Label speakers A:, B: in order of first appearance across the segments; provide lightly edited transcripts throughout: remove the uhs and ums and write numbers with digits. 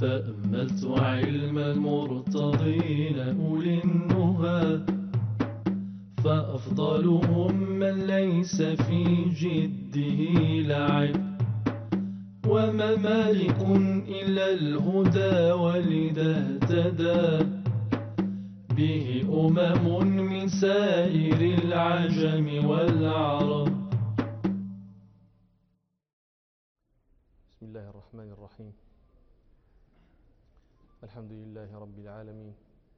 A: تأملت علم المرتضين أولي النهى، فأفضلهم من ليس في جده لعب، وما مالك إلا الهدى ولذا اهتدى به من سائر العجم والعرب.
B: بسم الله الرحمن الرحيم. الحمد لله رب العالمين،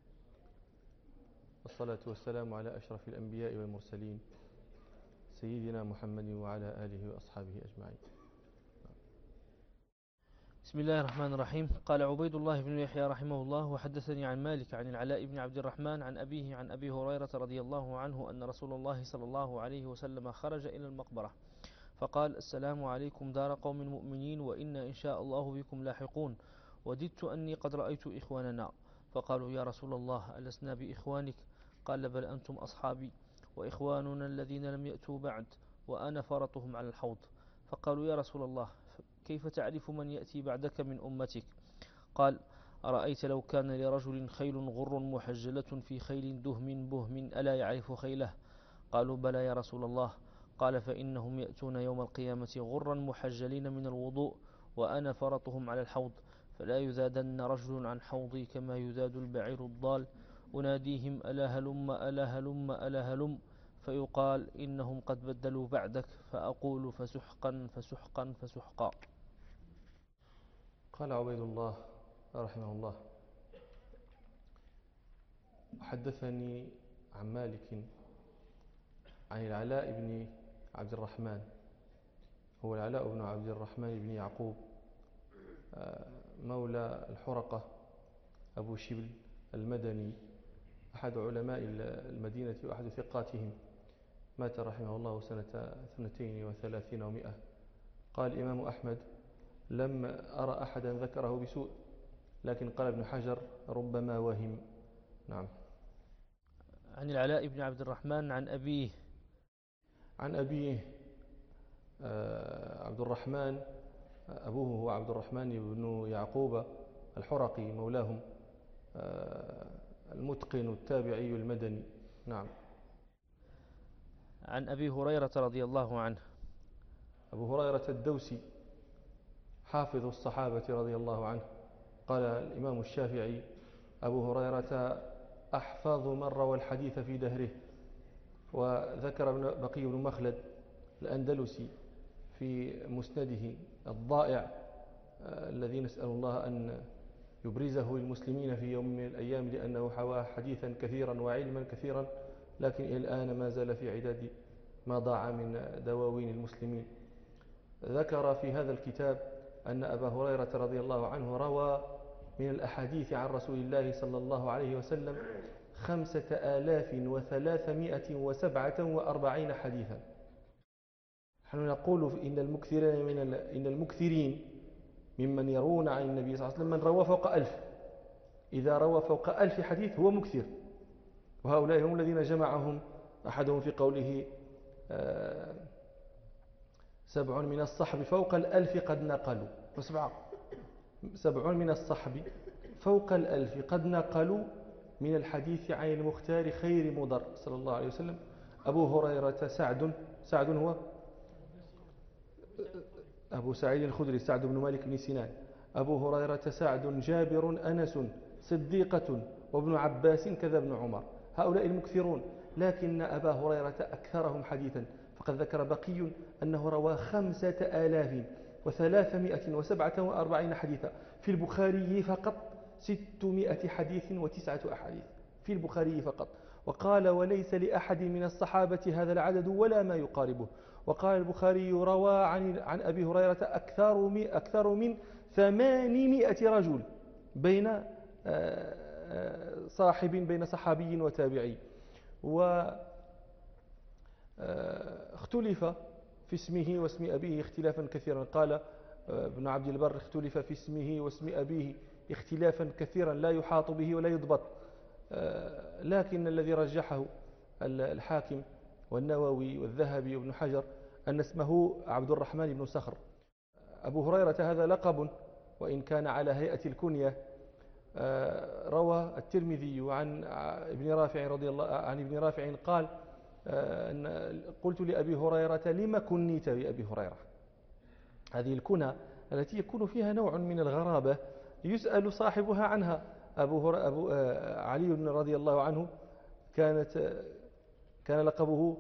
B: والصلاة والسلام على أشرف الأنبياء والمرسلين سيدنا محمد وعلى آله وأصحابه أجمعين.
C: بسم الله الرحمن الرحيم. قال عبيد الله بن يحيى رحمه الله: وحدثني عن مالك عن العلاء بن عبد الرحمن عن أبيه عن أبي هريرة رضي الله عنه أن رسول الله صلى الله عليه وسلم خرج إلى المقبرة فقال: السلام عليكم دار قوم مؤمنين، وإنا إن شاء الله بكم لاحقون، وددت أني قد رأيت إخواننا. فقالوا: يا رسول الله ألسنا بإخوانك؟ قال: بل أنتم أصحابي، وإخواننا الذين لم يأتوا بعد، وأنا فرطهم على الحوض. فقالوا: يا رسول الله كيف تعرف من يأتي بعدك من أمتك؟ قال: أرأيت لو كان لرجل خيل غر محجلة في خيل دهم بهم ألا يعرف خيله؟ قالوا: بلى يا رسول الله. قال: فإنهم يأتون يوم القيامة غرا محجلين من الوضوء، وأنا فرطهم على الحوض، فلا يزادن رجل عن حوضي كما يزاد البعير الضال، أناديهم ألا هلم ألا هلم ألا هلم، فيقال إنهم قد بدلوا بعدك، فأقول فسحقا فسحقا فسحقا.
B: قال عبيد الله رحمه الله: حدثني عن مالك عن العلاء بن عبد الرحمن، هو العلاء بن عبد الرحمن بن يعقوب مولى الحرقة أبو شبل المدني، أحد علماء المدينة وأحد ثقاتهم، مات رحمه الله سنة 32 و100. قال الإمام أحمد: لم أرى أحدا ذكره بسوء، لكن قال ابن حجر: ربما وهم. نعم.
C: عن العلاء بن عبد الرحمن عن أبيه
B: عبد الرحمن، أبوه هو عبد الرحمن بن يعقوب الحرقي مولاهم، المتقن التابعي المدني. نعم.
C: عن أبي هريرة رضي الله عنه.
B: أبو هريرة الدوسي حافظ الصحابة رضي الله عنه. قال الإمام الشافعي: أبو هريرة أحفظ من روى الحديث في دهره. وذكر بقي بن مخلد الأندلسي في مسنده الضائع الذي نسأل الله أن يبرزه للمسلمين في يوم من الأيام، لأنه حوى حديثا كثيرا وعلما كثيرا، لكن إلى الآن ما زال في عداد ما ضاع من دواوين المسلمين. ذكر في هذا الكتاب أن أبا هريرة رضي الله عنه روى من الأحاديث عن رسول الله صلى الله عليه وسلم 5347 حديثا. نحن نقول إن المكثرين ممن يروون عن النبي صلى الله عليه وسلم من روى فوق 1000. إذا روى فوق 1000 حديث هو مكثر، وهؤلاء هم الذين جمعهم أحدهم في قوله: 7 من الصحب فوق 1000 قد نقلوا. 7 من الصحب فوق 1000 قد نقلوا من الحديث عن المختار خير مضر صلى الله عليه وسلم. أبو هريرة سعد هو أبو سعيد الخدري، سعد بن مالك بن سنان. أبو هريرة سعد، جابر، أنس، صديقة، وابن عباس، كذا ابن عمر. هؤلاء المكثرون، لكن أبا هريرة أكثرهم حديثا، فقد ذكر بقي أنه روى 5347 حديثا. في البخاري فقط 600 حديث و9 أحاديث في البخاري فقط. وقال: وليس لأحد من الصحابة هذا العدد ولا ما يقاربه. وقال البخاري: روى عن أبي هريرة أكثر من 800 رجل بين صحابي وتابعي. واختلف في اسمه واسم أبيه اختلافا كثيرا. قال ابن عبد البر: اختلف في اسمه واسم أبيه اختلافا كثيرا لا يحاط به ولا يضبط، لكن الذي رجحه الحاكم والنووي والذهبي وابن حجر أن اسمه عبد الرحمن بن صخر. أبو هريرة هذا لقب وإن كان على هيئة الكنية. روى الترمذي عن ابن رافع رضي الله عن ابن رافع قال قلت لأبي هريرة لما كنيت بأبي هريرة. هذه الكنى التي يكون فيها نوع من الغرابة يسأل صاحبها عنها. أبو علي رضي الله عنه كان لقبه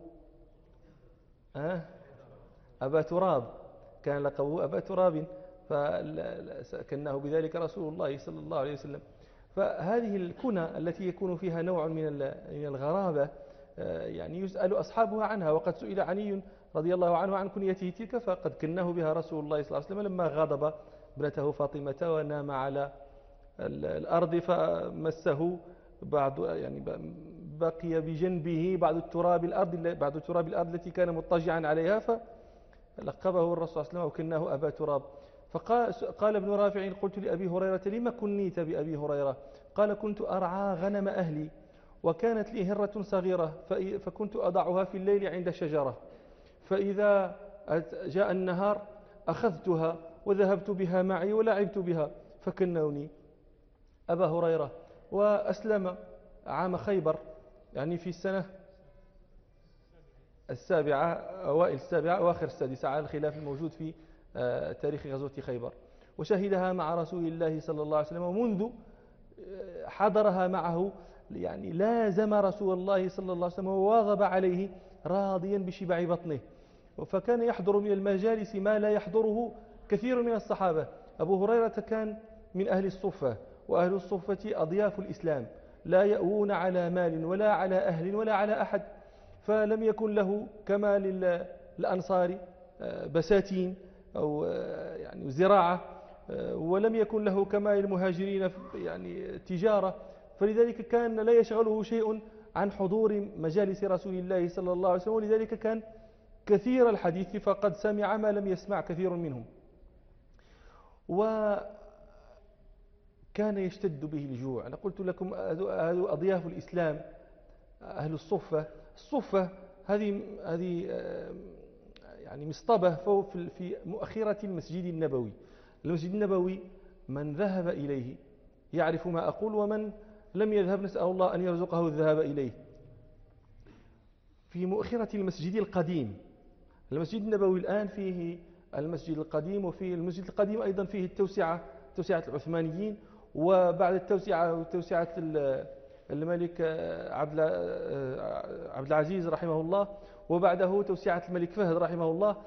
B: أبا تراب، كان لقبه أبا تراب، فكناه بذلك رسول الله صلى الله عليه وسلم. فهذه الكنى التي يكون فيها نوع من الغرابة يعني يسأل أصحابها عنها. وقد سئل علي رضي الله عنه عن كنيته تلك فقد كناه بها رسول الله صلى الله عليه وسلم لما غضب ابنته فاطمة ونام على الأرض فمسه بعض، يعني بقي بجنبه بعض تراب الأرض التي كان مضطجعا عليها، فلقبه الرسول صلى الله عليه وسلم وكناه أبا تراب. فقال ابن رافع قلت لأبي هريرة لما كنيت بأبي هريرة؟ قال كنت أرعى غنم أهلي وكانت لي هرة صغيرة فكنت أضعها في الليل عند شجرة، فإذا جاء النهار أخذتها وذهبت بها معي ولعبت بها فكنوني أبا هريرة. وأسلم عام خيبر، يعني في السنة السابعة، أوائل السابعة أواخر السادسة، على الخلاف الموجود في تاريخ غزوة خيبر، وشهدها مع رسول الله صلى الله عليه وسلم. ومنذ حضرها معه يعني لازم رسول الله صلى الله عليه وسلم وواظب عليه راضيا بشبع بطنه، فكان يحضر من المجالس ما لا يحضره كثير من الصحابة. أبو هريرة كان من أهل الصفة، وأهل الصفة أضياف الإسلام، لا يأوون على مال ولا على أهل ولا على أحد، فلم يكن له كما للأنصار بساتين أو يعني زراعة، ولم يكن له كما للمهاجرين يعني تجارة، فلذلك كان لا يشغله شيء عن حضور مجالس رسول الله صلى الله عليه وسلم، ولذلك كان كثير الحديث فقد سمع ما لم يسمع كثير منهم. وكان يشتد به الجوع. أنا قلت لكم أضياف الإسلام أهل الصفة. الصفة هذه يعني مصطبة في مؤخرة المسجد النبوي. المسجد النبوي من ذهب إليه يعرف ما أقول، ومن لم يذهب نسأل الله أن يرزقه الذهاب إليه. في مؤخرة المسجد القديم. المسجد النبوي الآن فيه المسجد القديم، وفي المسجد القديم أيضا فيه توسعة العثمانيين، وبعد توسعة الملك عبد العزيز رحمه الله، وبعده توسعة الملك فهد رحمه الله.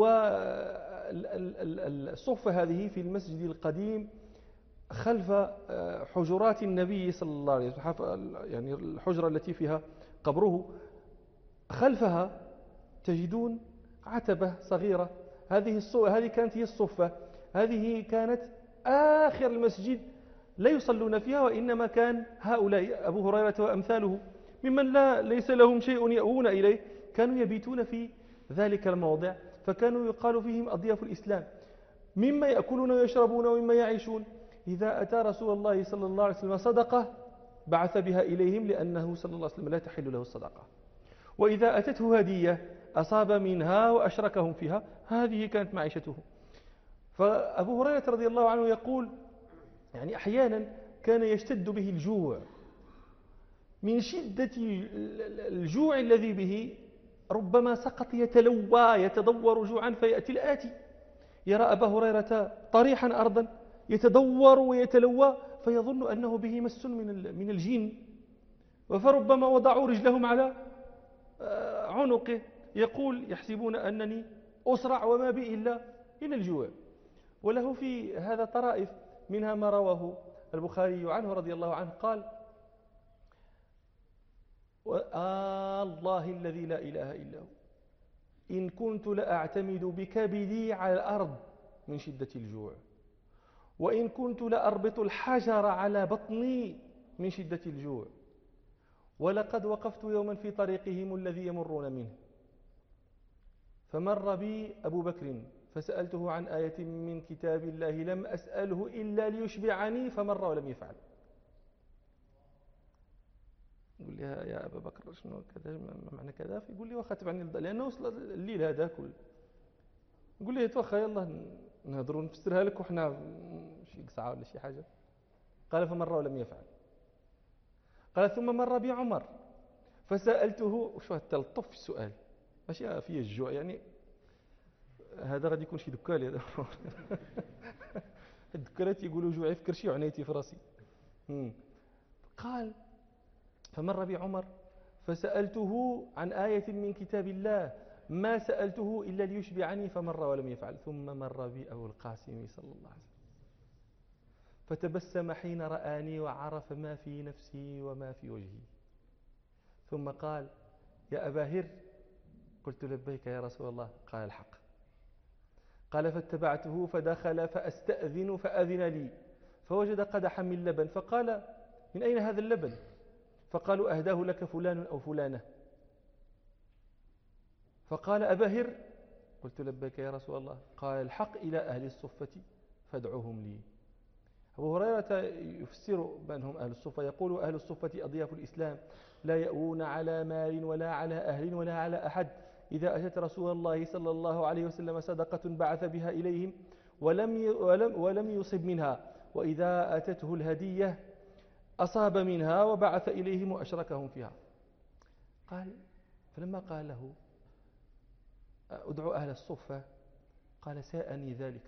B: والصفة هذه في المسجد القديم خلف حجرات النبي صلى الله عليه وسلم، يعني الحجرة التي فيها قبره، خلفها تجدون عتبة صغيرة. هذه كانت هي الصفة. هذه كانت آخر المسجد لا يصلون فيها، وإنما كان هؤلاء أبو هريرة وأمثاله ممن ليس لهم شيء يأوون إليه كانوا يبيتون في ذلك الموضع، فكانوا يقال فيهم أضياف الإسلام، مما يأكلون ويشربون ومما يعيشون. إذا أتى رسول الله صلى الله عليه وسلم صدقة بعث بها إليهم، لأنه صلى الله عليه وسلم لا تحل له الصدقة. وإذا أتته هدية أصاب منها وأشركهم فيها. هذه كانت معيشته. فأبو هريرة رضي الله عنه يقول يعني أحيانا كان يشتد به الجوع، من شدة الجوع الذي به ربما سقط يتدور جوعا، فيأتي الآتي يرى أبا هريرة طريحا أرضا يتدور ويتلوى، فيظن أنه به مس من الجن، فربما وضعوا رجلهم على عنقه، يقول يحسبون أنني أسرع وما بي إلا الجوع. وله في هذا طرائف، منها ما رواه البخاري عنه رضي الله عنه قال: الله الذي لا إله إلا هو إن كنت لأعتمد بكبدي على الأرض من شدة الجوع، وإن كنت لأربط الحجر على بطني من شدة الجوع، ولقد وقفت يوما في طريقهم الذي يمرون منه، فمر بي أبو بكر فسألته عن آية من كتاب الله لم أسأله إلا ليشبعني، فمر ولم يفعل. يقول لي: يا أبا بكر شنو كذا معنى كذا؟ فيقول لي: واخا تبعني، لأنه وصل الليل هذا كله. يقول لي: توخى يلا نهضروا نفسرها لك وحنا شي قصعة ولا شي حاجة. قال فمر ولم يفعل. قال ثم مر بعمر فسألته، شو التلطف في السؤال ماشي فيه الجوع يعني، هذا غادي يكون شي دكالي هذا الدكالات يقولوا جوعي في كرشي وعنيتي في راسي. قال فمر بعمر فسألته عن آية من كتاب الله ما سألته إلا ليشبعني فمر ولم يفعل. ثم مر بي أبو القاسم صلى الله عليه وسلم فتبسم حين رآني وعرف ما في نفسي وما في وجهي، ثم قال يا أبا هر. قلت لبيك يا رسول الله. قال الحق. قال فاتبعته فدخل فأستأذن فأذن لي فوجد قدحا من لبن فقال من أين هذا اللبن؟ فقالوا أهداه لك فلان أو فلانة. فقال أبا هر. قلت لبيك يا رسول الله. قال الحق إلى أهل الصفة فادعوهم لي. أبو هريرة يفسر من هم أهل الصفة، يقول أهل الصفة أضياف الإسلام لا يأوون على مال ولا على أهل ولا على أحد، إذا أتت رسول الله صلى الله عليه وسلم صدقة بعث بها إليهم ولم يصب منها، وإذا أتته الهدية أصاب منها وبعث إليهم وأشركهم فيها. قال فلما قال له أدعو أهل الصفة قال ساءني ذلك.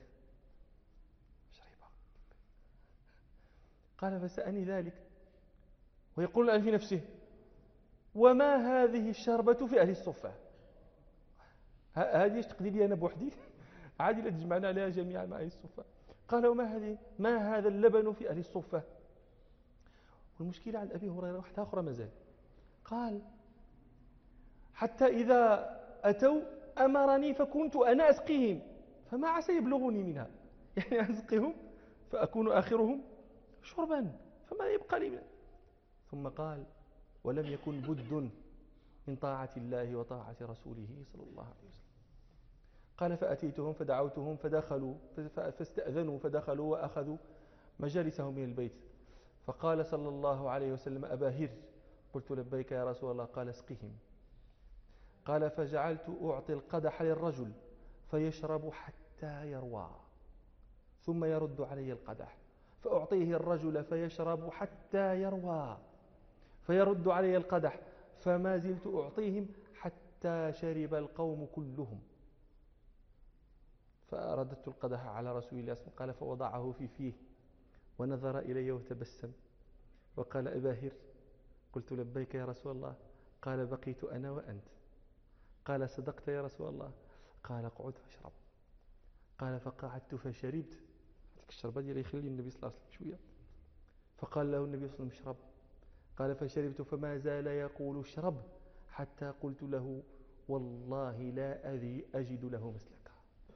B: قال فسأني ذلك ويقول الآن في نفسه وما هذه الشربة في أهل الصفة؟ هذه تقضي لي أنا بوحدي عادي لا تجمعنا عليها جميعا مع أهل الصفة. قال وما ما هذا اللبن في أهل الصفة؟ والمشكلة عند أبي هريرة واحدة أخرى مازال. قال حتى إذا أتوا أمرني فكنت أنا أسقيهم فما عسى يبلغني منها، يعني أسقيهم فأكون آخرهم شربا فما يبقى لي منها. ثم قال ولم يكن بد من طاعة الله وطاعة رسوله صلى الله عليه وسلم. قال فأتيتهم فدعوتهم فدخلوا فاستأذنوا فدخلوا وأخذوا مجالسهم من البيت. فقال صلى الله عليه وسلم أبا هر. قلت لبيك يا رسول الله. قال اسقهم. قال فجعلت أعطي القدح للرجل فيشرب حتى يروى ثم يرد علي القدح فأعطيه الرجل فيشرب حتى يروى فيرد علي القدح فما زلت أعطيهم حتى شرب القوم كلهم. فأرددت القدح على رسول الله صلى الله عليه وسلم قال فوضعه في فيه ونظر إلي وتبسم وقال أبا هر. قلت لبيك يا رسول الله. قال بقيت أنا وأنت. قال صدقت يا رسول الله. قال اقعد فاشرب. قال فقعدت فشربت. الشربة ديالي يخلي النبي صلى الله عليه وسلم شوية. فقال له النبي صلى الله عليه وسلم اشرب. قال فشربت فما زال يقول اشرب حتى قلت له والله لا أجد له مسلكا.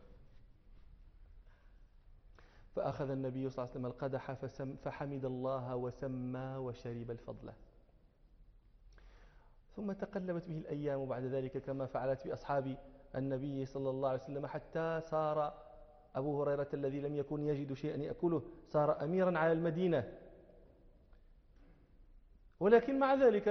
B: فأخذ النبي صلى الله عليه وسلم القدح فحمد الله وسمى وشرب الفضل. ثم تقلبت به الأيام بعد ذلك كما فعلت بأصحاب النبي صلى الله عليه وسلم حتى صار أبو هريرة الذي لم يكن يجد شيئا يأكله صار أميرا على المدينة. ولكن مع ذلك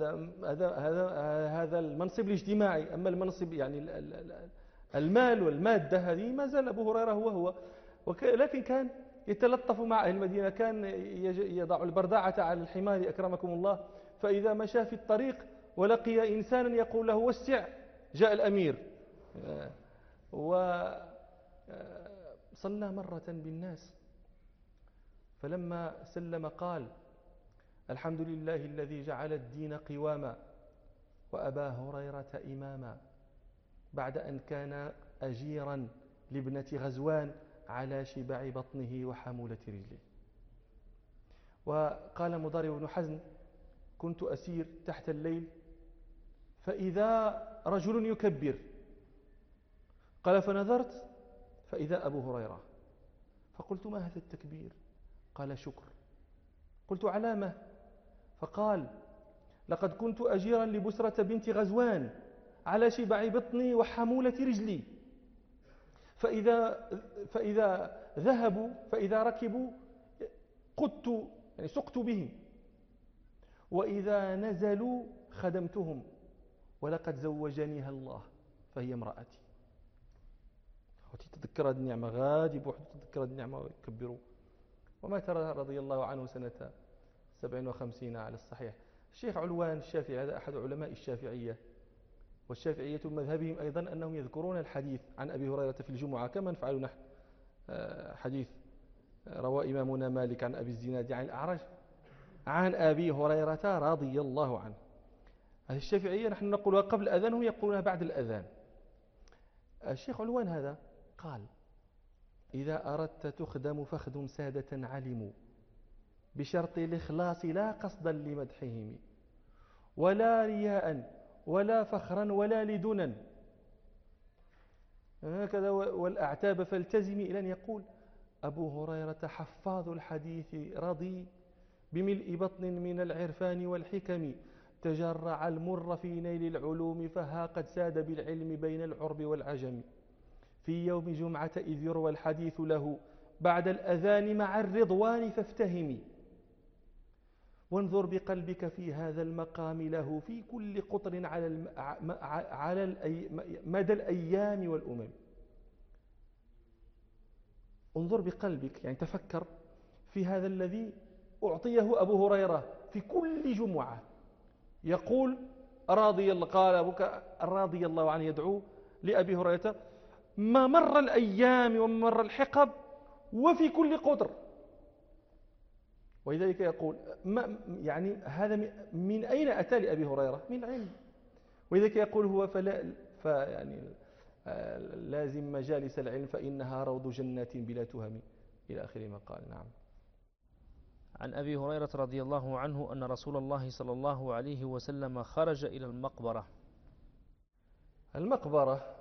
B: هذا المنصب الاجتماعي. أما المنصب يعني المال والمادة هذه ما زال أبو هريرة هو ولكن كان يتلطف مع أهل المدينة. كان يضع البرداعة على الحمار أكرمكم الله، فإذا مشى في الطريق ولقي إنسانا يقول له وسع جاء الأمير. وصلى مرة بالناس فلما سلم قال الحمد لله الذي جعل الدين قواما وأبا هريرة إماما بعد أن كان أجيرا لابنة غزوان على شبع بطنه وحمولة رجله. وقال مضارع بن حزن كنت أسير تحت الليل فإذا رجل يكبر. قال فنظرت فإذا أبو هريرة فقلت ما هذا التكبير؟ قال شكر. قلت علامة؟ فقال لقد كنت أجيرا لبسرة بنت غزوان على شبع بطني وحمولة رجلي فإذا ركبوا قدت يعني سقت بهم وإذا نزلوا خدمتهم ولقد زوجنيها الله فهي امرأتي. تتذكر هذه النعمة غادي بوحده تتذكر هذه النعمة ويكبروا. ومات رضي الله عنه سنة 57 على الصحيح. الشيخ علوان الشافعي هذا أحد علماء الشافعية، والشافعية مذهبهم أيضا أنهم يذكرون الحديث عن أبي هريرة في الجمعة كما نفعل نحن. حديث روى إمامنا مالك عن أبي الزناد عن الأعرج عن أبي هريرة رضي الله عنه. هذه الشافعية نحن نقولها قبل الأذان، هم يقولونها بعد الأذان. الشيخ علوان هذا قال: إذا أردت تخدم فاخدم سادة علموا بشرط الإخلاص لا قصدا لمدحهم ولا رياء ولا فخرا ولا لدنا، هكذا والأعتاب فالتزمي، إلى أن يقول: أبو هريرة حفاظ الحديث رضي بملء بطن من العرفان والحكم تجرع المر في نيل العلوم فها قد ساد بالعلم بين العرب والعجم في يوم جمعة إذ يروى الحديث له بعد الأذان مع الرضوان فافتهمي وانظر بقلبك في هذا المقام له في كل قطر على مدى الأيام والأمم. انظر بقلبك، يعني تفكر في هذا الذي أعطيه أبو هريرة في كل جمعة يقول راضي الله، قال أبوك راضي الله عنه يدعو لأبي هريرة ما مر الأيام ومر الحقب وفي كل قطر. ولذلك يقول يعني هذا من أين أتى لأبي هريرة؟ من العلم. ولذلك يقول هو يعني لازم مجالس العلم فإنها روض جنات بلا تهم إلى آخر ما قال. نعم.
C: عن أبي هريرة رضي الله عنه أن رسول الله صلى الله عليه وسلم خرج إلى المقبرة.
B: المقبرة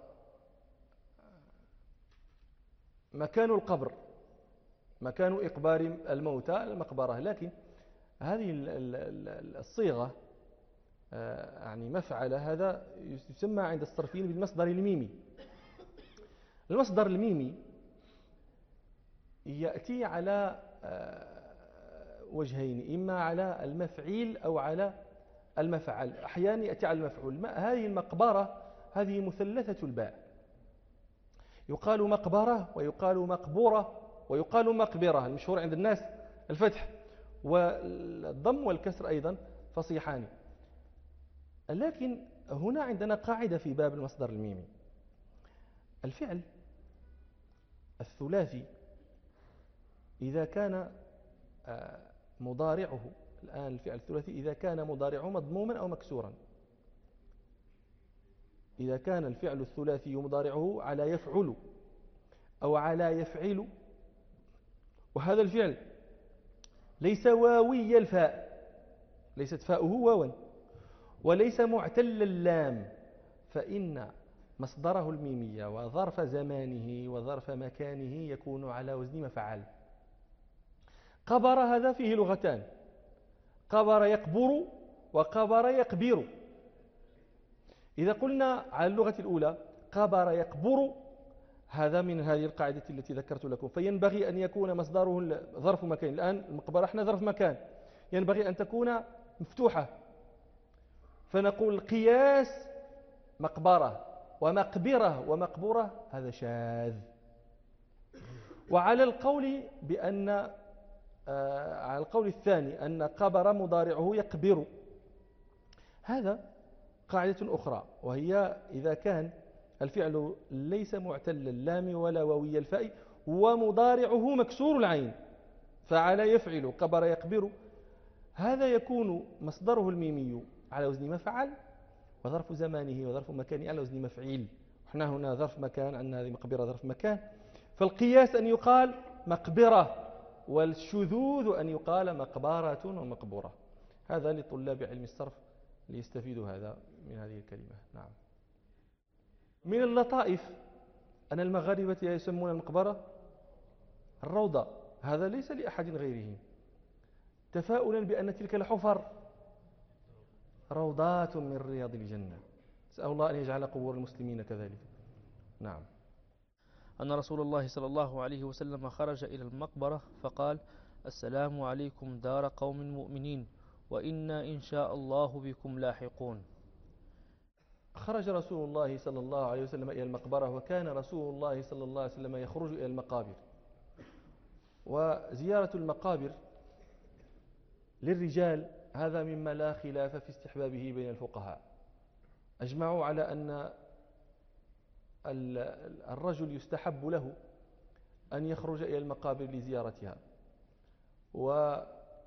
B: مكان القبر، مكان إقبار الموتى المقبرة، لكن هذه الصيغة يعني مفعلة، هذا يسمى عند الصرفيين بالمصدر الميمي. المصدر الميمي يأتي على وجهين، إما على المفعيل أو على المفعل، أحيانا يأتي على المفعول. هذه المقبرة هذه مثلثة الباء، يقال مقبرة ويقال مقبورة ويقال مقبرة. المشهور عند الناس الفتح، والضم والكسر أيضا فصيحان. لكن هنا عندنا قاعدة في باب المصدر الميمي: الفعل الثلاثي إذا كان مضارعه، الآن الفعل الثلاثي إذا كان مضارعه مضموما أو مكسورا، إذا كان الفعل الثلاثي مضارعه على يفعل أو على يفعل، وهذا الفعل ليس واوي الفاء، ليست فاؤه واوا، وليس معتل اللام، فإن مصدره الميمية وظرف زمانه وظرف مكانه يكون على وزن مفعل. قبر هذا فيه لغتان: قبر يقبر وقبر يقبر. إذا قلنا على اللغة الأولى قبر يقبر، هذا من هذه القاعدة التي ذكرت لكم، فينبغي أن يكون مصدره ظرف مكان. الآن المقبرة احنا ظرف مكان، ينبغي أن تكون مفتوحة، فنقول قياس مقبرة ومقبرة ومقبورة، هذا شاذ. وعلى القول على القول الثاني أن قبر مضارعه يقبر، هذا قاعدة أخرى، وهي إذا كان الفعل ليس معتل اللام ولا واوي الفاء ومضارعه مكسور العين، فعل يفعل قبر يقبر، هذا يكون مصدره الميمي على وزن مفعل وظرف زمانه وظرف مكانه على وزن مفعيل. احنا هنا ظرف مكان، عندنا هذه مقبرة ظرف مكان، فالقياس أن يقال مقبرة، والشذوذ أن يقال مقبرة ومقبورة. هذا لطلاب علم الصرف ليستفيدوا هذا من هذه الكلمة. نعم. من اللطائف أن المغاربة يسمون المقبرة الروضة، هذا ليس لأحد غيرهم، تفاؤلا بأن تلك الحفر روضات من رياض الجنة. أسأل الله أن يجعل قبور المسلمين كذلك. نعم.
C: أن رسول الله صلى الله عليه وسلم خرج إلى المقبرة فقال: السلام عليكم دار قوم مؤمنين وإنا إن شاء الله بكم لاحقون.
B: خرج رسول الله صلى الله عليه وسلم إلى المقبرة، وكان رسول الله صلى الله عليه وسلم يخرج إلى المقابر، وزيارة المقابر للرجال هذا مما لا خلاف في استحبابه بين الفقهاء. أجمعوا على أن الرجل يستحب له أن يخرج إلى المقابر لزيارتها. وقد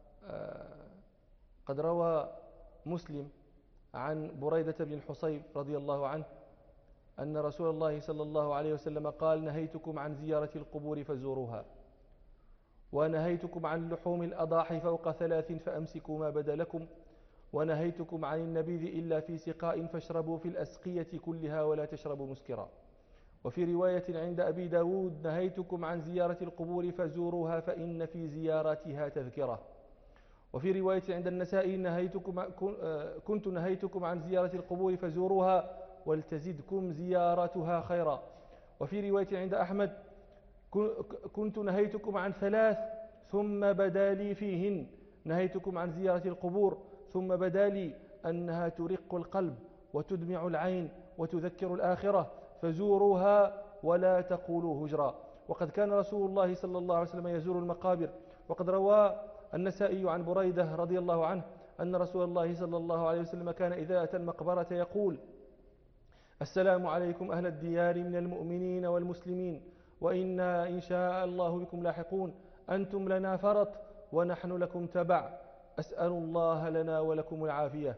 B: روى مسلم عن بريدة بن الحصيب رضي الله عنه أن رسول الله صلى الله عليه وسلم قال: نهيتكم عن زيارة القبور فزوروها، ونهيتكم عن لحوم الأضاحي فوق 3 فأمسكوا ما بدا لكم، ونهيتكم عن النبيذ إلا في سقاء فاشربوا في الأسقية كلها ولا تشربوا مسكرا. وفي رواية عند أبي داود: نهيتكم عن زيارة القبور فزوروها فإن في زيارتها تذكرة. وفي رواية عند النسائي: كنت نهيتكم عن زيارة القبور فزوروها ولتزدكم زيارتها خيرا. وفي رواية عند أحمد: كنت نهيتكم عن 3 ثم بدا لي فيهن، نهيتكم عن زيارة القبور ثم بدا لي أنها ترق القلب وتدمع العين وتذكر الآخرة، فزوروها ولا تقولوا هجرا. وقد كان رسول الله صلى الله عليه وسلم يزور المقابر. وقد روى النسائي عن بريدة رضي الله عنه أن رسول الله صلى الله عليه وسلم كان إذا أتى المقبرة يقول: السلام عليكم أهل الديار من المؤمنين والمسلمين، وإنا إن شاء الله بكم لاحقون، أنتم لنا فرط ونحن لكم تبع، أسأل الله لنا ولكم العافية.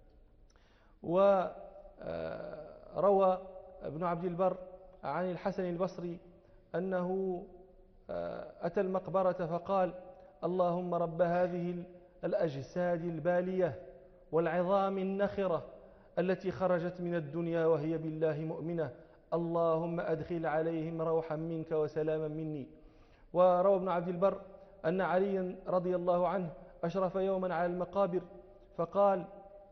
B: وروى ابن عبد البر عن الحسن البصري أنه أتى المقبرة فقال: اللهم رب هذه الأجساد البالية والعظام النخرة التي خرجت من الدنيا وهي بالله مؤمنة، اللهم أدخل عليهم روحا منك وسلاما مني. وروى ابن عبد البر أن عليا رضي الله عنه أشرف يوما على المقابر فقال: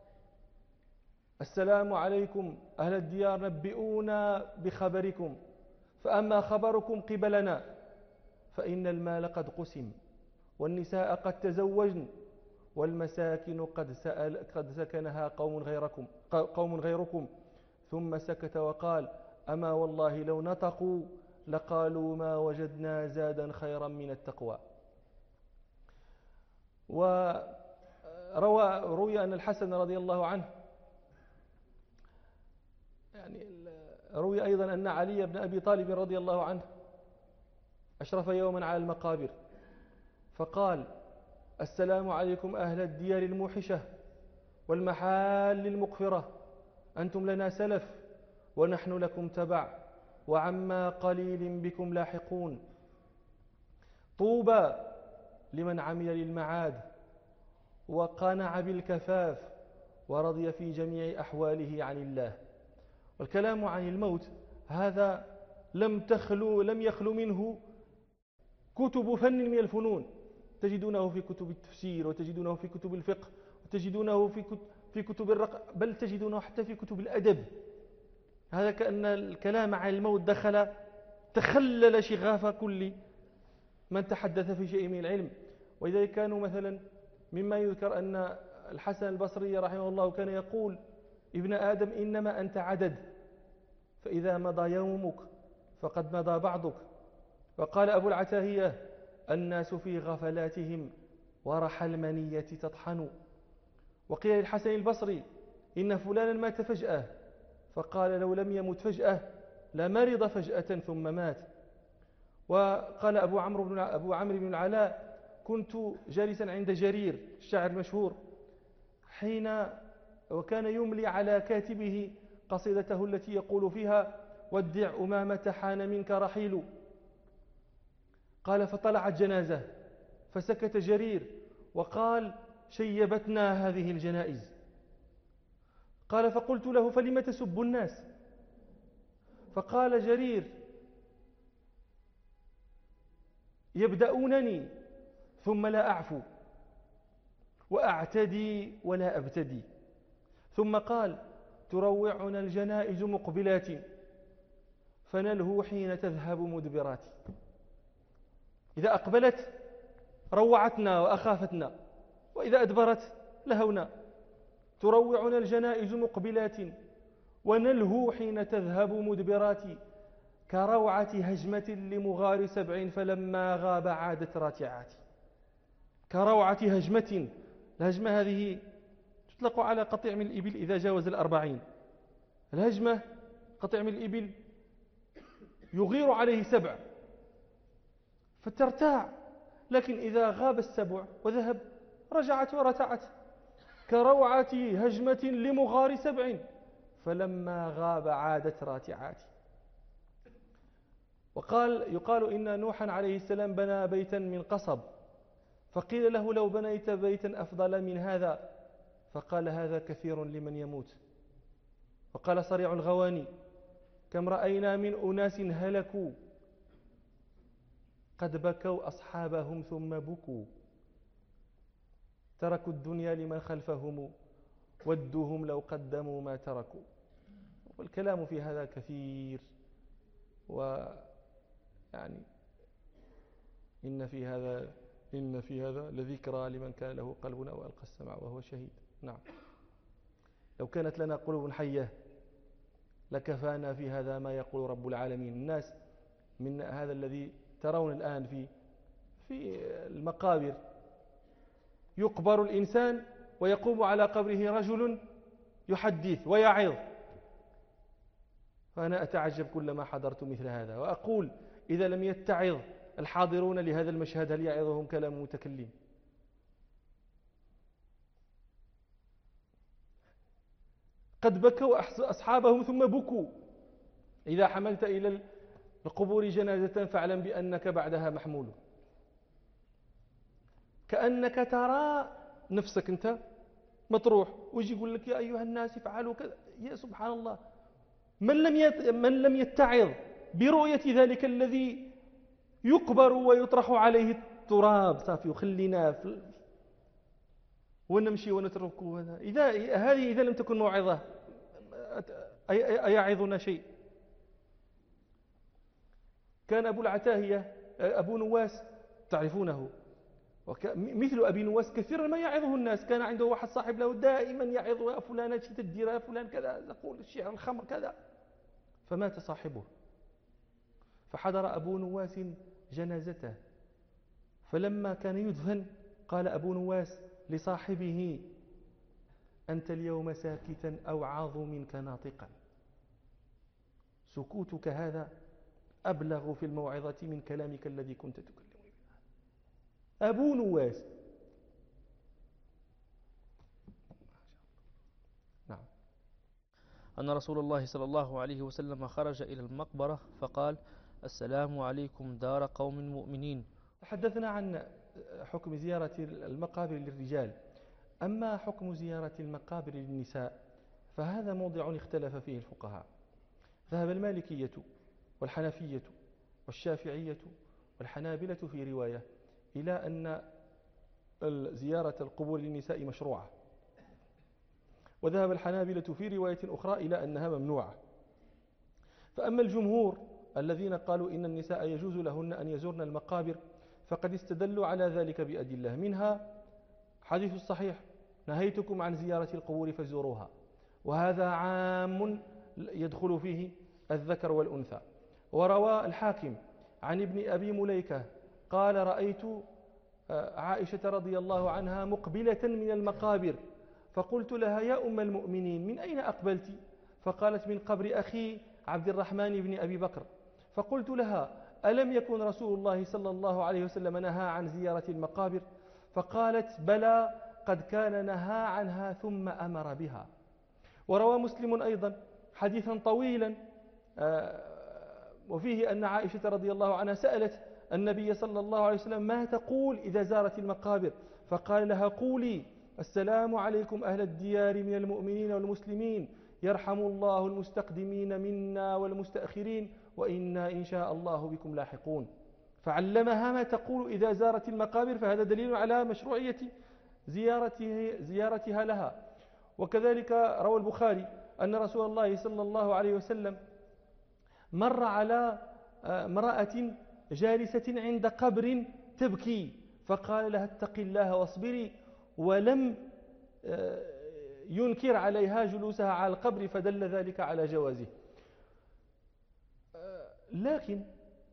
B: السلام عليكم أهل الديار، نبئونا بخبركم، فأما خبركم قبلنا فإن المال قد قسم، والنساء قد تزوجن، والمساكن قد سكنها قوم غيركم. ثم سكت وقال: أما والله لو نطقوا لقالوا ما وجدنا زادا خيرا من التقوى. وروي أن الحسن رضي الله عنه روي أيضا أن علي بن أبي طالب رضي الله عنه أشرف يوما على المقابر فقال: السلام عليكم أهل الديار الموحشة والمحال المقفرة، أنتم لنا سلف ونحن لكم تبع، وعما قليل بكم لاحقون، طوبى لمن عمل للمعاد وقنع بالكفاف ورضي في جميع أحواله عن الله. والكلام عن الموت هذا لم يخلو منه كتب فن من الفنون، تجدونه في كتب التفسير، وتجدونه في كتب الفقه، وتجدونه في كتب الرقم، بل تجدونه حتى في كتب الأدب. هذا كأن الكلام عن الموت تخلل شغاف كل من تحدث في شيء من العلم. ولذلك كانوا مثلا مما يذكر أن الحسن البصري رحمه الله كان يقول: ابن آدم إنما أنت عدد، فإذا مضى يومك فقد مضى بعضك. وقال أبو العتاهية: الناس في غفلاتهم ورح المنية تطحن. وقيل للحسن البصري: إن فلانا مات فجأة، فقال: لو لم يمت فجأة لمرض فجأة ثم مات. وقال أبو عمرو بن العلاء: كنت جالسا عند جرير الشاعر المشهور وكان يملي على كاتبه قصيدته التي يقول فيها: ودع أمامة حان منك رحيل. قال: فطلعت جنازة فسكت جرير وقال: شيبتنا هذه الجنائز. قال: فقلت له: فلم تسب الناس؟ فقال جرير: يبدأونني ثم لا أعفو، وأعتدي ولا أبتدي. ثم قال: تروعنا الجنائز مقبلات، فنلهو حين تذهب مدبرات. إذا أقبلت روعتنا وأخافتنا، وإذا أدبرت لهونا. تروعنا الجنائز مقبلات ونلهو حين تذهب مدبرات، كروعة هجمة لمغار 7 فلما غاب عادت راتعات. كروعة هجمة، الهجمة هذه تطلق على قطيع من الإبل إذا جاوز 40. الهجمة قطيع من الإبل يغير عليه 7 فترتاع، لكن إذا غاب 7 وذهب رجعت ورتعت. كروعة هجمة لمغار 7 فلما غاب عادت راتعات. يقال إن نوحا عليه السلام بنى بيتا من قصب، فقيل له لو بنيت بيتا أفضل من هذا، فقال هذا كثير لمن يموت. وقال صريع الغواني كم رأينا من أناس هلكوا قد بكوا أصحابهم ثم بكوا، تركوا الدنيا لمن خلفهم ودوهم لو قدموا ما تركوا. والكلام في هذا كثير، ويعني إن في هذا لذكرى لمن كان له قلب أو ألقى السمع وهو شهيد. نعم، لو كانت لنا قلوب حية لكفانا في هذا ما يقول رب العالمين. الناس من هذا الذي ترون الآن في المقابر، يقبر الإنسان ويقوم على قبره رجل يحدث ويعظ، فأنا أتعجب كلما حضرت مثل هذا، وأقول إذا لم يتعظ الحاضرون لهذا المشهد هل يعظهم كلام متكلم؟ قد بكوا أصحابهم ثم بكوا. إذا حملت إلى القبور جنازة فاعلم بأنك بعدها محمول، كأنك ترى نفسك أنت مطروح، ويجي يقول لك يا أيها الناس افعلوا كذا. يا سبحان الله، من لم يتعظ برؤية ذلك الذي يقبر ويطرح عليه التراب صافي وخلينا ونمشي ونتركه. إذا لم تكن موعظة أيعظنا شيء؟ كان أبو العتاهية أبو نواس تعرفونه، مثل أبي نواس كثيرا ما يعظه الناس. كان عنده واحد صاحب له دائما يعظ فلان ايش تدير، يا فلان كذا، يقول الشعر الخمر كذا. فمات صاحبه، فحضر أبو نواس جنازته، فلما كان يدفن قال أبو نواس لصاحبه أنت اليوم ساكتا أوعظ منك ناطقا، سكوتك هذا أبلغ في الموعظة من كلامك الذي كنت تكلمه. أبو نواس. نعم.
C: أن رسول الله صلى الله عليه وسلم خرج إلى المقبرة فقال السلام عليكم دار قوم مؤمنين.
B: تحدثنا عن حكم زيارة المقابر للرجال، أما حكم زيارة المقابر للنساء فهذا موضع اختلف فيه الفقهاء. ذهب المالكية والحنفية والشافعية والحنابلة في رواية إلى أن زيارة القبور للنساء مشروعة، وذهب الحنابلة في رواية أخرى إلى أنها ممنوعة. فأما الجمهور الذين قالوا إن النساء يجوز لهن أن يزورن المقابر فقد استدلوا على ذلك بأدلة، منها حديث الصحيح نهيتكم عن زيارة القبور فزوروها، وهذا عام يدخل فيه الذكر والأنثى. وروى الحاكم عن ابن أبي مليكة قال رأيت عائشة رضي الله عنها مقبلة من المقابر فقلت لها يا أم المؤمنين من أين أقبلت؟ فقالت من قبر أخي عبد الرحمن بن أبي بكر. فقلت لها ألم يكن رسول الله صلى الله عليه وسلم نهى عن زيارة المقابر؟ فقالت بلى قد كان نهى عنها ثم أمر بها. وروى مسلم أيضا حديثا طويلا وفيه أن عائشة رضي الله عنها سألت النبي صلى الله عليه وسلم ما تقول إذا زارت المقابر؟ فقال لها قولي السلام عليكم أهل الديار من المؤمنين والمسلمين، يرحم الله المستقدمين منا والمستأخرين، وإنا إن شاء الله بكم لاحقون. فعلمها ما تقول إذا زارت المقابر، فهذا دليل على مشروعية زيارتها لها. وكذلك روى البخاري أن رسول الله صلى الله عليه وسلم مر على امرأة جالسة عند قبر تبكي فقال لها اتق الله واصبري، ولم ينكر عليها جلوسها على القبر، فدل ذلك على جوازه. لكن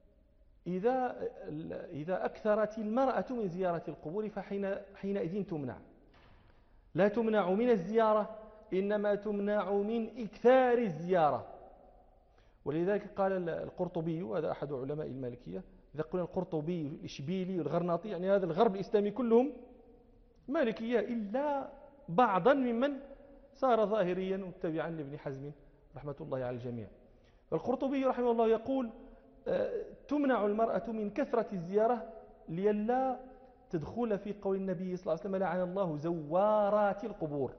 B: إذا أكثرت المرأة من زيارة القبور فحينئذ تمنع، لا تمنع من الزيارة، إنما تمنع من إكثار الزيارة. ولذلك قال القرطبي، وهذا أحد علماء المالكية، إذا قلنا القرطبي الإشبيلي والغرناطي يعني هذا الغرب الإسلامي كلهم مالكية إلا بعضا ممن صار ظاهريا متبعا لابن حزم رحمة الله على الجميع. القرطبي رحمه الله يقول تمنع المرأة من كثرة الزيارة لئلا تدخل في قول النبي صلى الله عليه وسلم لعن الله زوارات القبور.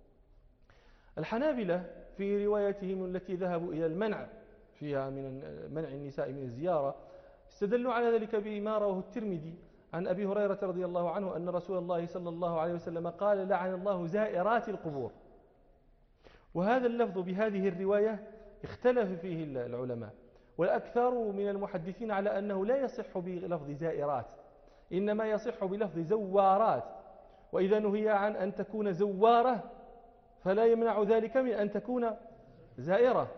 B: الحنابلة في روايتهم التي ذهبوا إلى المنع فيها من منع النساء من الزيارة استدلوا على ذلك بما رواه الترمذي عن أبي هريرة رضي الله عنه أن رسول الله صلى الله عليه وسلم قال لعن الله زائرات القبور. وهذا اللفظ بهذه الرواية اختلف فيه العلماء، والأكثر من المحدثين على أنه لا يصح بلفظ زائرات، إنما يصح بلفظ زوارات، وإذا نهي عن أن تكون زوارة فلا يمنع ذلك من أن تكون زائرة.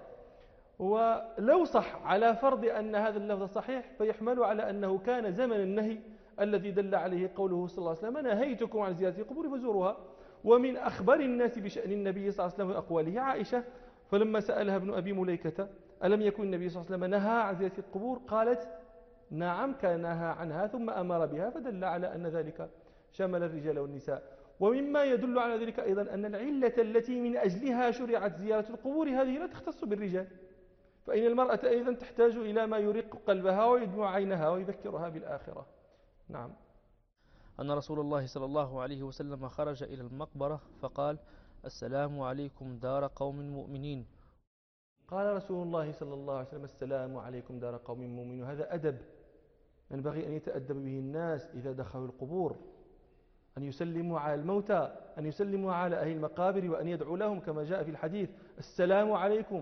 B: ولو صح على فرض أن هذا اللفظ صحيح فيحمل على أنه كان زمن النهي الذي دل عليه قوله صلى الله عليه وسلم نهيتكم عن زيارة القبور فزوروها. ومن أخبر الناس بشأن النبي صلى الله عليه وسلم وأقواله عائشة، فلما سألها ابن أبي مليكة ألم يكن النبي صلى الله عليه وسلم نهى عن زيارة القبور قالت نعم كان نهى عنها ثم أمر بها، فدل على أن ذلك شمل الرجال والنساء. ومما يدل على ذلك أيضا أن العلة التي من أجلها شرعت زيارة القبور هذه لا تختص بالرجال، فإن المرأة أيضا تحتاج إلى ما يرق قلبها ويدمع عينها ويذكرها بالآخرة. نعم.
C: أن رسول الله صلى الله عليه وسلم خرج إلى المقبرة فقال السلام عليكم دار قوم مؤمنين.
B: قال رسول الله صلى الله عليه وسلم السلام عليكم دار قوم مؤمنين. هذا أدب ينبغي أن يتأدب به الناس إذا دخلوا القبور، أن يسلموا على الموتى، أن يسلموا على أهل المقابر، وأن يدعوا لهم كما جاء في الحديث السلام عليكم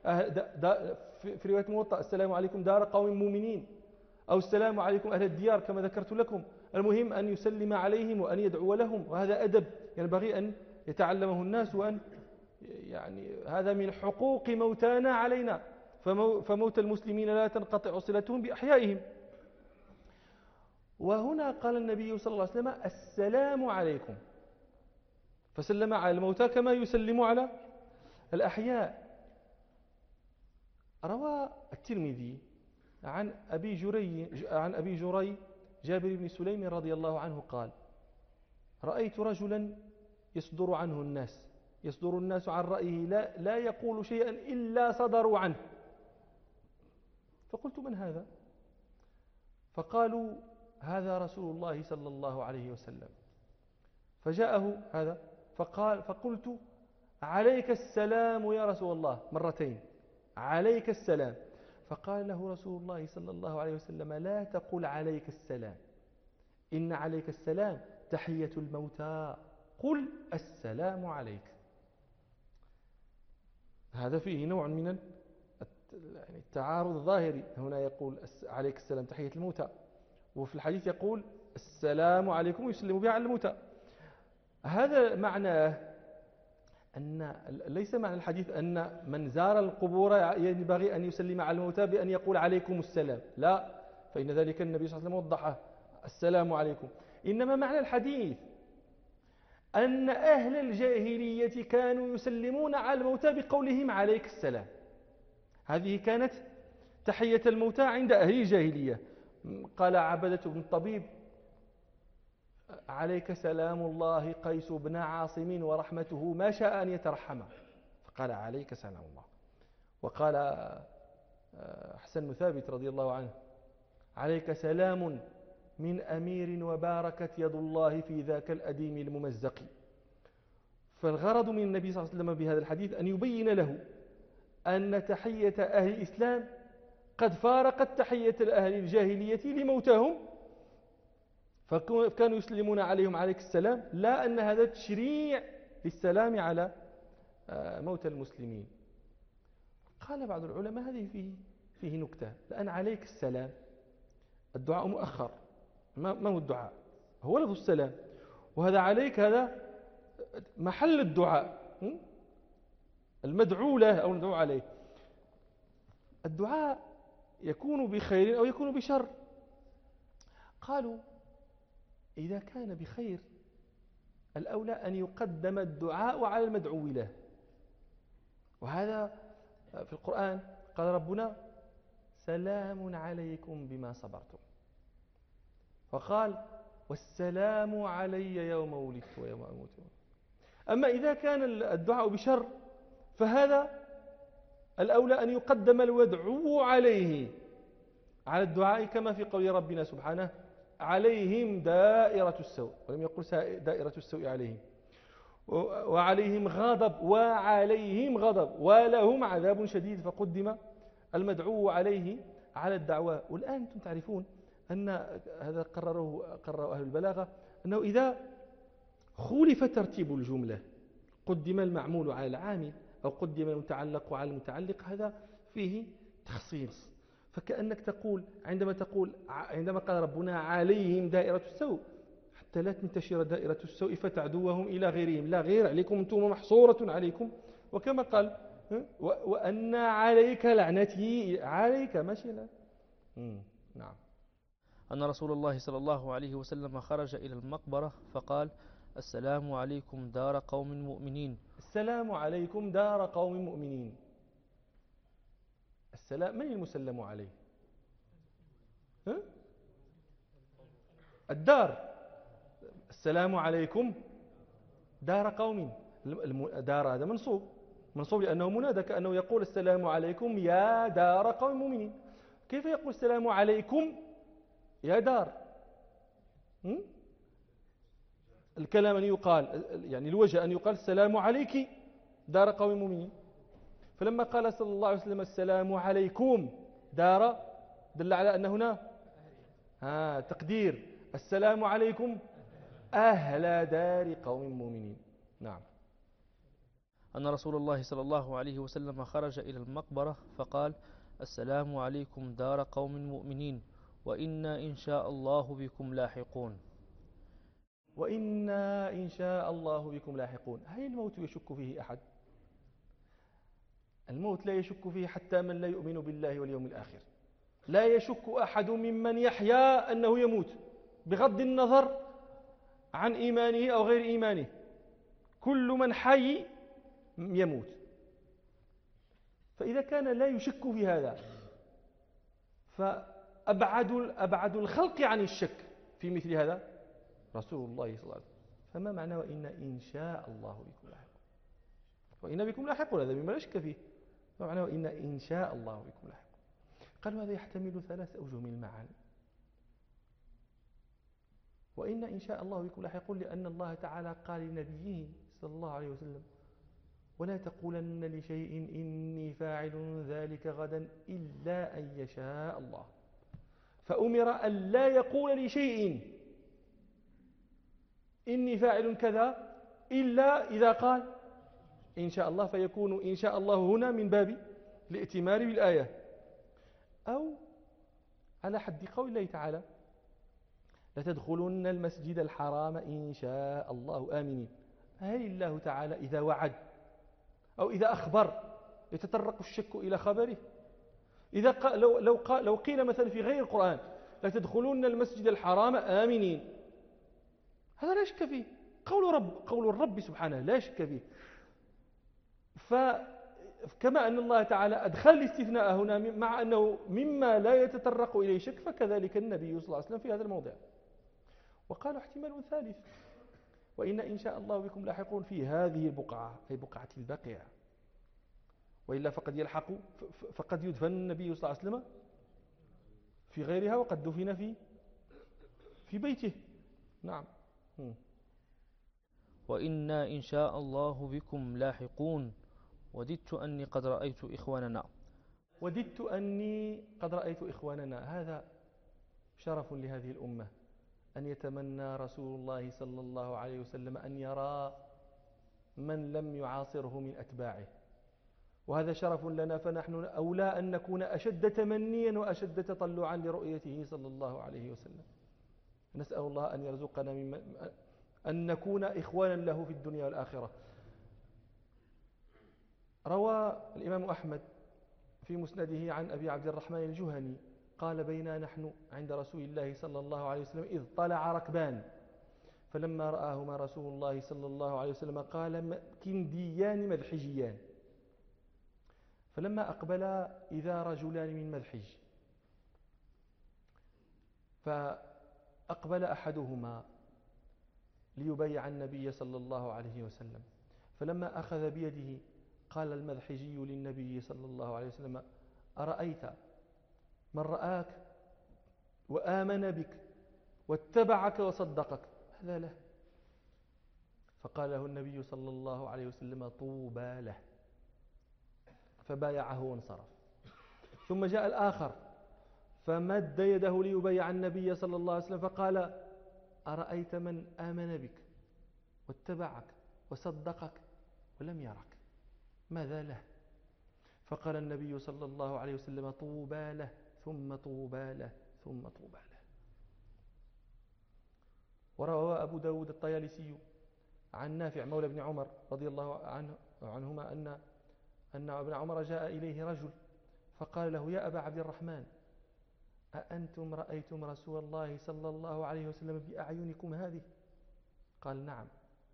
B: في رواية موطأ السلام عليكم دار قوم مؤمنين، أو السلام عليكم أهل الديار كما ذكرت لكم. المهم أن يسلم عليهم وأن يدعو لهم، وهذا أدب ينبغي أن يتعلمه الناس، وأن يعني هذا من حقوق موتانا علينا، فموت المسلمين لا تنقطع صلتهم بأحيائهم. وهنا قال النبي صلى الله عليه وسلم السلام عليكم، فسلم على الموتى كما يسلم على الأحياء. روى الترمذي عن أبي جري جابر بن سليم رضي الله عنه قال رأيت رجلا يصدر الناس عن رأيه لا يقول شيئا إلا صدروا عنه، فقلت من هذا؟ فقالوا هذا رسول الله صلى الله عليه وسلم. فجاءه هذا فقلت عليك السلام يا رسول الله مرتين، عليك السلام. فقال له رسول الله صلى الله عليه وسلم لا تقل عليك السلام، إن عليك السلام تحية الموتى، قل السلام عليك. هذا فيه نوع من التعارض الظاهري، هنا يقول عليك السلام تحية الموتى، وفي الحديث يقول السلام عليكم ويسلم بها على الموتى. هذا معناه أن ليس معنى الحديث أن من زار القبور ينبغي أن يسلم على الموتى بأن يقول عليكم السلام، لا، فإن ذلك النبي صلى الله عليه وسلم وضحه السلام عليكم. إنما معنى الحديث أن أهل الجاهلية كانوا يسلمون على الموتى بقولهم عليك السلام. هذه كانت تحية الموتى عند أهل الجاهلية. قال عبدة بن الطبيب عليك سلام الله قيس بن عاصم ورحمته ما شاء أن يترحم، فقال عليك سلام الله. وقال حسن ثابت رضي الله عنه عليك سلام من أمير وباركت يد الله في ذاك الأديم الممزق. فالغرض من النبي صلى الله عليه وسلم بهذا الحديث أن يبين له أن تحية أهل الإسلام قد فارقت تحية أهل الجاهلية لموتاهم، فكانوا يسلمون عليهم عليك السلام، لا أن هذا تشريع للسلام على موتى المسلمين. قال بعض العلماء هذه فيه نكتة، لأن عليك السلام الدعاء مؤخر، ما هو الدعاء؟ هو لفظ السلام، وهذا عليك هذا محل الدعاء، المدعو له أو المدعو عليه. الدعاء يكون بخير أو يكون بشر. قالوا إذا كان بخير الأولى أن يقدم الدعاء على المدعو له، وهذا في القرآن قال ربنا سلام عليكم بما صبرتم، وقال والسلام علي يوم ولدت ويوم أموت. أما إذا كان الدعاء بشر فهذا الأولى أن يقدم المدعو عليه على الدعاء، كما في قول ربنا سبحانه عليهم دائرة السوء، ولم يقل دائرة السوء عليهم، وعليهم غضب وعليهم غضب ولهم عذاب شديد، فقدم المدعو عليه على الدعوة. والآن أنتم تعرفون أن هذا قرره أهل البلاغة، أنه إذا خولف ترتيب الجملة قدم المعمول على العامل أو قدم المتعلق على المتعلق، هذا فيه تخصيص. فكأنك تقول عندما قال ربنا عليهم دائرة السوء، حتى لا تنتشر دائرة السوء فتعدوهم إلى غيرهم، لا غير عليكم أنتم محصورة عليكم. وكما قال وأن عليك لعنتي، عليك ماشي لا. نعم.
C: أن رسول الله صلى الله عليه وسلم خرج إلى المقبرة فقال السلام عليكم دار قوم مؤمنين.
B: السلام عليكم دار قوم مؤمنين. السلام من المسلم عليه؟ الدار. السلام عليكم دار قوم، دار هذا منصوب لأنه منادى، كأنه يقول السلام عليكم يا دار قوم مؤمنين. كيف يقول السلام عليكم يا دار؟ الكلام أن يقال، يعني الوجه أن يقال السلام عليك دار قوم مؤمنين. فلما قال صلى الله عليه وسلم السلام عليكم دار، دل على أن هنا تقدير السلام عليكم أهل دار قوم مؤمنين. نعم.
C: أن رسول الله صلى الله عليه وسلم خرج إلى المقبرة فقال السلام عليكم دار قوم مؤمنين وإنا إن شاء الله بكم لاحقون.
B: وإنا إن شاء الله بكم لاحقون. هل الموت يشك فيه أحد؟ الموت لا يشك فيه حتى من لا يؤمن بالله واليوم الآخر. لا يشك أحد ممن يحيا أنه يموت بغض النظر عن إيمانه أو غير إيمانه، كل من حي يموت. فإذا كان لا يشك في هذا فأبعد الخلق عن الشك في مثل هذا رسول الله صلى الله عليه وسلم. فما معنى وإن إن شاء الله بكم لاحقون؟ وإن بكم لاحقون هذا مما لا شك فيه. ما معنى وإن إن شاء الله بكم لاحقون؟ قالوا هذا يحتمل 3 أوجه من المعاني. وإن إن شاء الله بكم لاحقون لأن الله تعالى قال لنبيه صلى الله عليه وسلم ولا تقولن لشيء إني فاعل ذلك غدا إلا أن يشاء الله، فأمر أن لا يقول لشيء إني فاعل كذا إلا إذا قال إن شاء الله، فيكون إن شاء الله هنا من باب الائتمار بالآية. أو على حد قول الله تعالى لتدخلن المسجد الحرام إن شاء الله آمنين. هل الله تعالى إذا وعد أو إذا أخبر يتطرق الشك إلى خبره؟ إذا لو قيل مثلا في غير القرآن لتدخلن المسجد الحرام آمنين، هذا لا شك فيه، قول الرب سبحانه لا شك فيه. فكما أن الله تعالى أدخل الاستثناء هنا مع أنه مما لا يتطرق إليه شك، فكذلك النبي صلى الله عليه وسلم في هذا الموضع. وقالوا احتمال ثالث وإن إن شاء الله بكم لاحقون في هذه البقعة أي بقعة البقيع، وإلا فقد يدفن النبي صلى الله عليه وسلم في غيرها وقد دفن في بيته. نعم.
C: وإنا إن شاء الله بكم لاحقون وددت أني قد رأيت إخواننا. هذا شرف لهذه الأمة أن يتمنى رسول الله صلى الله عليه وسلم أن يرى من لم يعاصره من أتباعه، وهذا شرف لنا، فنحن أولى أن نكون أشد تمنيا وأشد تطلعا لرؤيته صلى الله عليه وسلم. نسأل الله أن يرزقنا أن نكون إخوانا له في الدنيا والآخرة. روى الإمام أحمد
B: في مسنده عن أبي عبد الرحمن الجهني قال: بينا نحن عند رسول الله صلى الله عليه وسلم إذ طلع ركبان، فلما رآهما رسول الله صلى الله عليه وسلم قال: كنديان مذحجيان. فلما أقبلا إذا رجلان من مذحج، فأقبل أحدهما ليبايع النبي صلى الله عليه وسلم، فلما أخذ بيده قال المذحجي للنبي صلى الله عليه وسلم: أرأيت من رآك وآمن بك واتبعك وصدقك، هذا له. فقال له النبي صلى الله عليه وسلم: طوبى له. فبايعه وانصرف. ثم جاء الآخر فمد يده ليبايع النبي صلى الله عليه وسلم، فقال: أرأيت من آمن بك واتبعك وصدقك ولم يرك، ماذا له؟ فقال النبي صلى الله عليه وسلم: طوبى له ثم طوبى له ثم طوبى له. وروى أبو داود الطيالسي عن نافع مولى ابن عمر رضي الله عنهما أن ابن عمر جاء إليه رجل فقال له: يا أبا عبد الرحمن، أأنتم رأيتم رسول الله صلى الله عليه وسلم بأعينكم هذه؟ قال: نعم.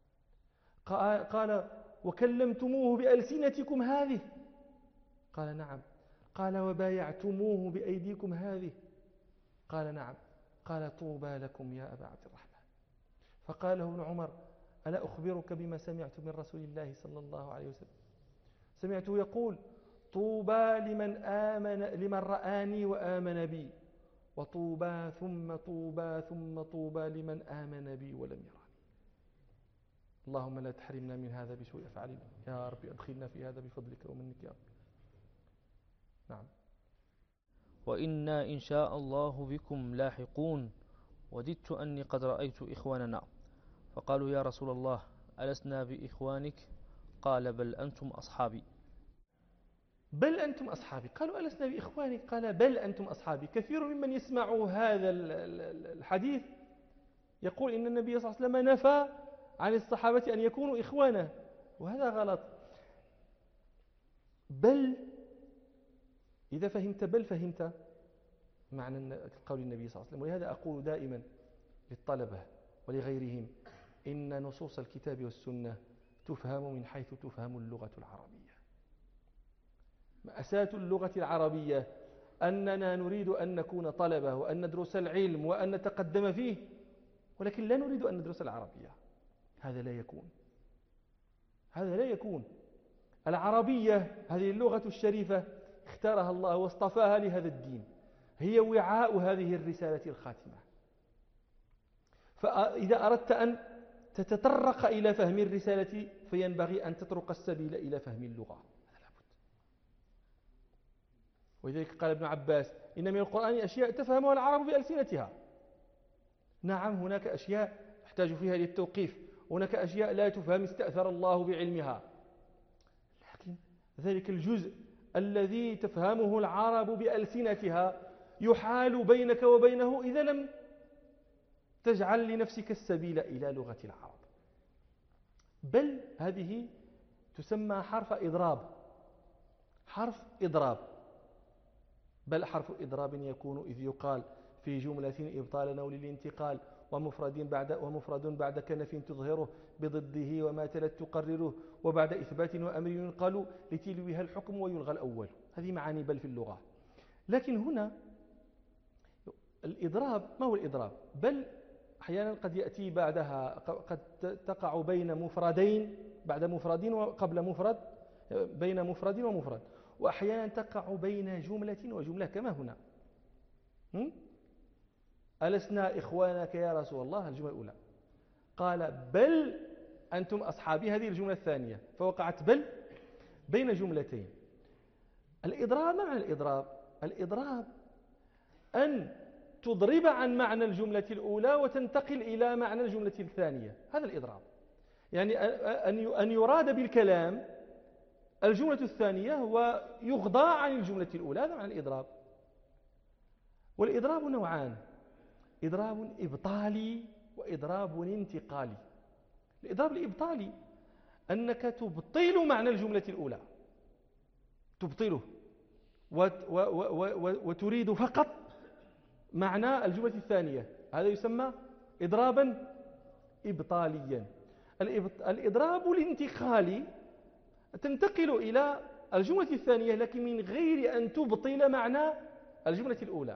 B: قال: وكلمتموه بألسنتكم هذه؟ قال: نعم. قال: وبايعتموه بأيديكم هذه؟ قال: نعم. قال: طوبى لكم يا أبا عبد الرحمن. فقال له ابن عمر: ألا أخبرك بما سمعت من رسول الله صلى الله عليه وسلم؟ سمعته يقول: طوبى لمن رآني وآمن بي، وطوبى ثم طوبى ثم طوبى لمن آمن بي ولم يراني. اللهم لا تحرمنا من هذا بسوء أفعالنا يا رب، أدخلنا في هذا بفضلك ومنك يا رب. نعم.
C: وإنا إن شاء الله بكم لاحقون، وددت أني قد رأيت إخواننا. فقالوا: يا رسول الله، ألسنا بإخوانك؟ قال: بل أنتم أصحابي.
B: بل أنتم أصحابي. قالوا: ألسنا بإخوانك؟ قال: بل أنتم أصحابي. كثير ممن يسمع هذا الحديث يقول إن النبي صلى الله عليه وسلم نفى عن الصحابة أن يكونوا إخوانا، وهذا غلط. بل إذا فهمت بل فهمت معنى قول النبي صلى الله عليه وسلم. ولهذا أقول دائما للطلبة ولغيرهم إن نصوص الكتاب والسنة تفهم من حيث تفهم اللغة العربية. مأساة اللغة العربية أننا نريد أن نكون طلبة وأن ندرس العلم وأن نتقدم فيه، ولكن لا نريد أن ندرس العربية. هذا لا يكون. هذا لا يكون. العربية هذه اللغة الشريفة اختارها الله واصطفاها لهذا الدين، هي وعاء هذه الرسالة الخاتمة. فإذا أردت أن تتطرق إلى فهم الرسالة فينبغي أن تطرق السبيل إلى فهم اللغة. هذا لابد. ولذلك قال ابن عباس: إن من القرآن أشياء تفهمها العرب بألسنتها. نعم، هناك أشياء تحتاج فيها للتوقيف، هناك أشياء لا تفهم استأثر الله بعلمها، لكن ذلك الجزء الذي تفهمه العرب بألسنتها يحال بينك وبينه إذا لم تجعل لنفسك السبيل إلى لغة العرب. بل هذه تسمى حرف إضراب. حرف إضراب. بل حرف إضراب يكون إذ يقال في جملة إبطالا أو للانتقال ومفرد بعد كنف تظهره بضده وما تلت تقرره وبعد إثبات وأمر ينقل لتلوها الحكم ويلغى الأول. هذه معاني بل في اللغة. لكن هنا الإضراب، ما هو الإضراب؟ بل أحيانا قد يأتي بعدها، قد تقع بين مفردين، بعد مفرد وقبل مفرد، بين مفرد ومفرد، وأحيانا تقع بين جملة وجملة كما هنا. ألسنا إخوانك يا رسول الله؟ الجملة الأولى. قال: بل أنتم أصحابي، هذه الجملة الثانية، فوقعت بل بين جملتين. الإضراب، ما معنى الإضراب؟ الإضراب أن تضرب عن معنى الجملة الأولى وتنتقل إلى معنى الجملة الثانية. هذا الإضراب، يعني أن يراد بالكلام الجملة الثانية ويغضى عن الجملة الأولى. هذا معنى الإضراب. والإضراب نوعان: إضراب إبطالي وإضراب انتقالي. الإضراب الإبطالي أنك تبطل معنى الجملة الأولى، تبطله، وتريد فقط معنى الجملة الثانية، هذا يسمى إضرابا إبطاليا. الإضراب الانتقالي تنتقل إلى الجملة الثانية لكن من غير أن تبطل معنى الجملة الأولى.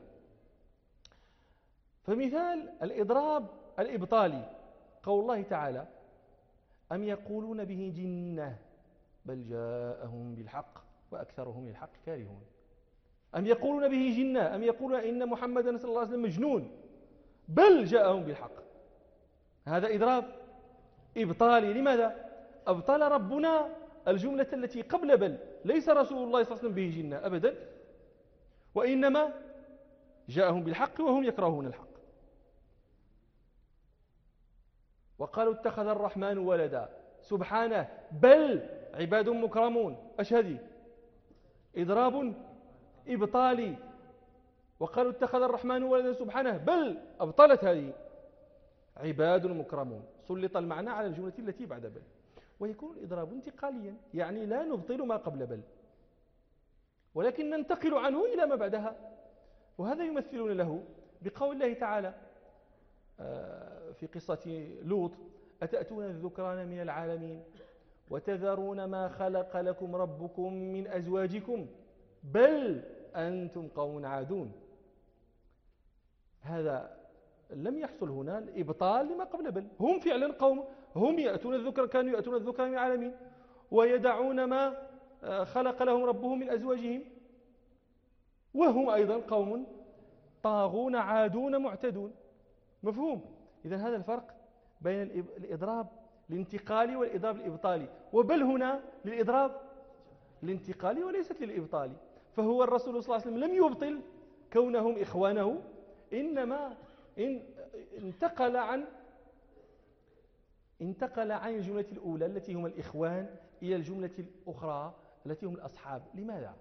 B: فمثال الإضراب الإبطالي قول الله تعالى: أم يقولون به جنة بل جاءهم بالحق وأكثرهم للحق كارهون. أم يقولون به جنة، أم يقولون إن محمدا صلى الله عليه وسلم مجنون بل جاءهم بالحق. هذا إضراب إبطالي. لماذا؟ أبطل ربنا الجملة التي قبل بل. ليس رسول الله صلى الله عليه وسلم به جنة أبدا، وإنما جاءهم بالحق وهم يكرهون الحق. وقالوا اتخذ الرحمن ولدا سبحانه بل عباد مكرمون. أشهدي إضراب إبطالي. وقالوا اتخذ الرحمن ولدا سبحانه بل أبطلت هذه عباد مكرمون. سلط المعنى على الجملة التي بعد بل. ويكون الإضراب انتقاليا، يعني لا نبطل ما قبل بل ولكن ننتقل عنه إلى ما بعدها. وهذا يمثلون له بقول الله تعالى في قصة لوط: أتأتون الذكران من العالمين وتذرون ما خلق لكم ربكم من أزواجكم بل أنتم قوم عادون. هذا لم يحصل هنا الإبطال لما قبل بل. هم فعلا قوم، هم كانوا يأتون الذكر من العالمين ويدعون ما خلق لهم ربهم من أزواجهم، وهم أيضا قوم طاغون عادون معتدون. مفهوم؟ إذن هذا الفرق بين الإضراب الانتقالي والإضراب الإبطالي. وبل هنا للإضراب الانتقالي وليست للإبطالي. فهو الرسول صلى الله عليه وسلم لم يبطل كونهم إخوانه، إنما انتقل عن الجملة الأولى التي هم الإخوان إلى الجملة الأخرى التي هم الأصحاب. لماذا؟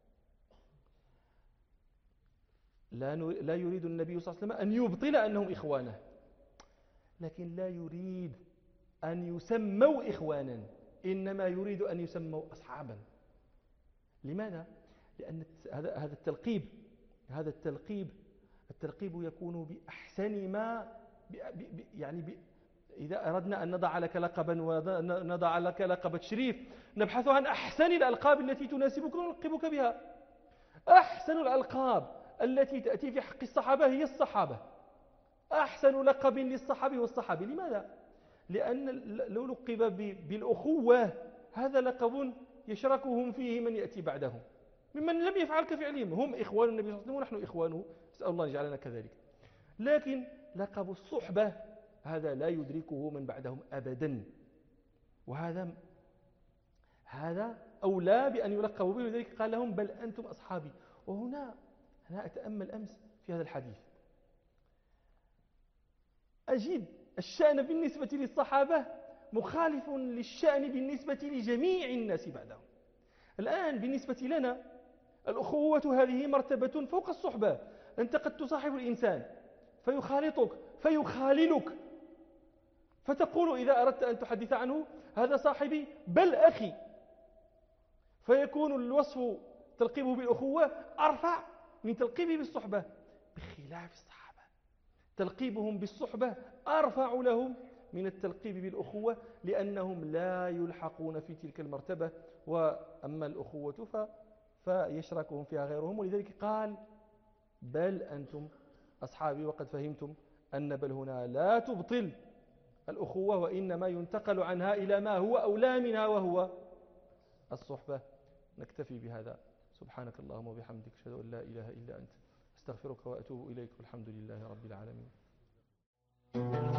B: لا يريد النبي صلى الله عليه وسلم أن يبطل أنهم إخوانه، لكن لا يريد أن يسموا إخوانا، إنما يريد أن يسموا أصحابا. لماذا؟ لأن هذا التلقيب يكون بأحسن ما يعني إذا أردنا أن نضع لك لقبا ونضع لك لقب تشريف نبحث عن أحسن الألقاب التي تناسبك ونلقبك بها. أحسن الألقاب التي تأتي في حق الصحابة هي الصحابة. أحسن لقب للصحابي والصحابي. لماذا؟ لأن لو لقب بالأخوة هذا لقب يشركهم فيه من يأتي بعدهم ممن لم يفعل كفعلهم. هم إخوان النبي صلى الله عليه وسلم ونحن إخوانه، نسأل الله أن يجعلنا كذلك. لكن لقب الصحبة هذا لا يدركه من بعدهم أبدا، وهذا أولى بأن يلقبوا به. لذلك قال لهم بل أنتم أصحابي. وهنا أنا أتأمل أمس في هذا الحديث أجد الشأن بالنسبة للصحابة مخالف للشأن بالنسبة لجميع الناس بعدهم. الآن بالنسبة لنا الأخوة هذه مرتبة فوق الصحبة. أنت قد تصاحب الإنسان فيخالطك فيخاللك، فتقول إذا أردت أن تحدث عنه هذا صاحبي بل أخي، فيكون الوصف تلقيبه بالأخوة أرفع من تلقيبه بالصحبة. بخلاف الصحابة تلقيبهم بالصحبة أرفع لهم من التلقيب بالأخوة، لأنهم لا يلحقون في تلك المرتبة، وأما الأخوة فيشركهم فيها غيرهم. ولذلك قال بل أنتم أصحابي. وقد فهمتم أن بل هنا لا تبطل الأخوة، وإنما ينتقل عنها إلى ما هو أولى منها وهو الصحبة. نكتفي بهذا. سبحانك اللهم وبحمدك، أشهد أن لا إله إلا أنت، أستغفرك وأتوب إليك، والحمد لله رب العالمين.